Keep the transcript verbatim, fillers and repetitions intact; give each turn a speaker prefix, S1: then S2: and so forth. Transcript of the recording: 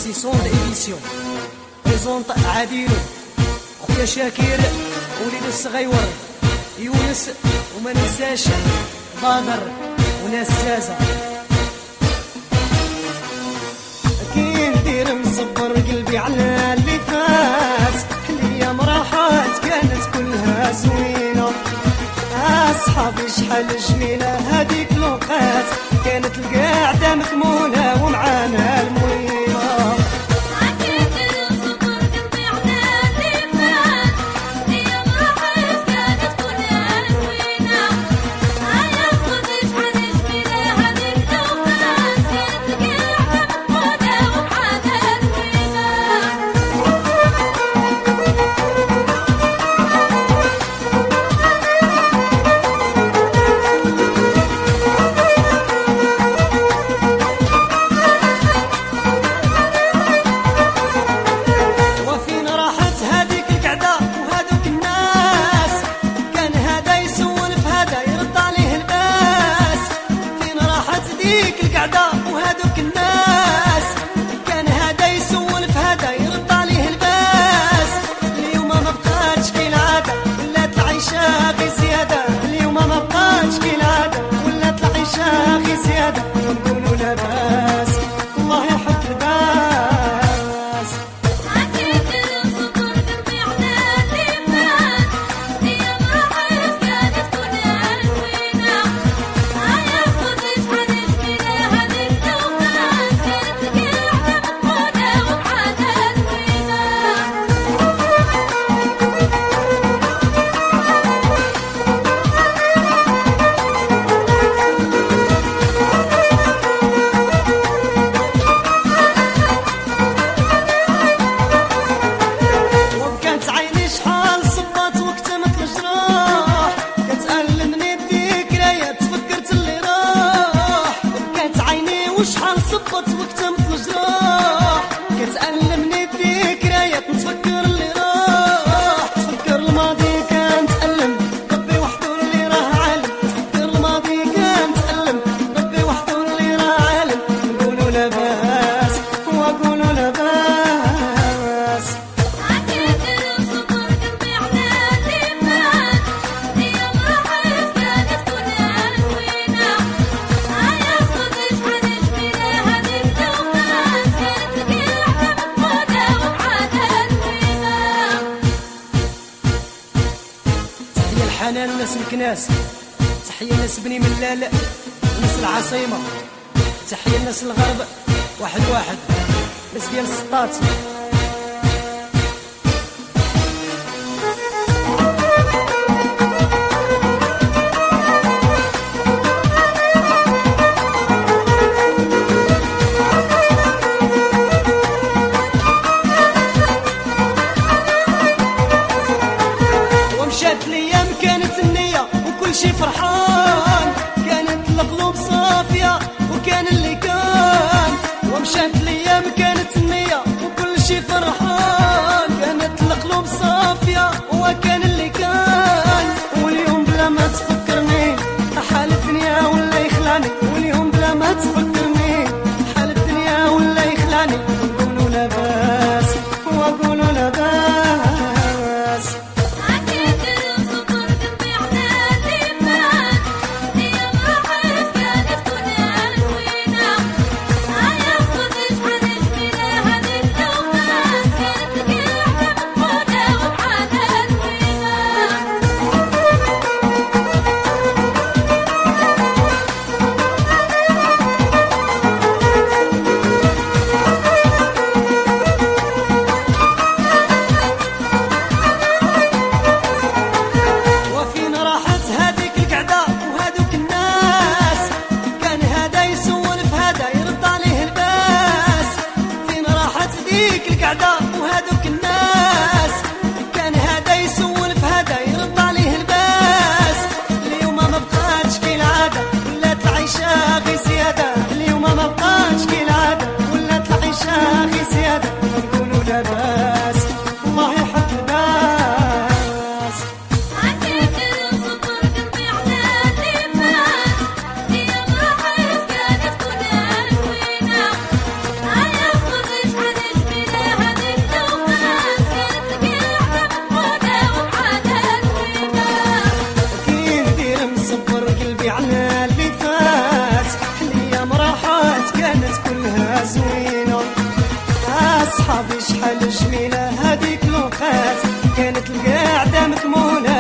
S1: سيسون ديديسيون بريزونط عادل خويا شاكر وليد الصغيور يونس وما ننساش بدر وناس سازة. كي ندير مصبر قلبي على اللي فات، الايام راحت كانت كلها زوينة، اصحابي شحال جميلة هذيك الوقات، كانت القعدة مكمونة ومعانا الموينة. وهادوك الناس كان هذا يسولف هذا يرد عليه الباس، اليوم ما بقاتش كي العادة ولات العيشة غي زيادة، اليوم ما بقاتش كي العادة ولات العيشة غي زيادة، ونقولوا لاباس الله يحب الباس.
S2: عكيت الصبر قلبي على اللي فات، الايام راحت كانت كلها زوينة، هيا خذ شحال جميلة هذيك الأوقات، كانت القعدة مضمونة ومعانا الموينة.
S1: وكانت عيني شحال صبات وكتمت الجراح، كتألمني الذكريات تفكرت اللي راح، كانت عيني وشحال صبت وكتمت الجراح، كتألمني الذكريات نتفكر اللي راح، تفكر الماضي كان تألم ربي وحده اللي راه عالم، تفكر الماضي كان تألم ربي وحده اللي راه عالم، نقولوا لاباس وقولوا لاباس.
S2: عكيت الصبر قلبي على اللي فات، الايام راحت كانت كلها زوينة، هيا خذ شحال جميلة هذيك الأوقات، كانت القعدة مضمونة ومعانا الموينة.
S1: تحية الحنان وناس مكناس، تحية ناس بني ملال وناس العاصمة، تحية الناس الغرب واحد واحد، ناس ديال السطات. ومشات الايام كانت النية وكل شي فرحان، كانت القلوب صافية وكان اللي كان، ومشات الايام كانت النية وكل شي مصبر قلبي على اللي فات، الايام راحت كانت كلها زوينه. اصحابي شحال جميله هذيك الوقات، كانت القعده مكمونه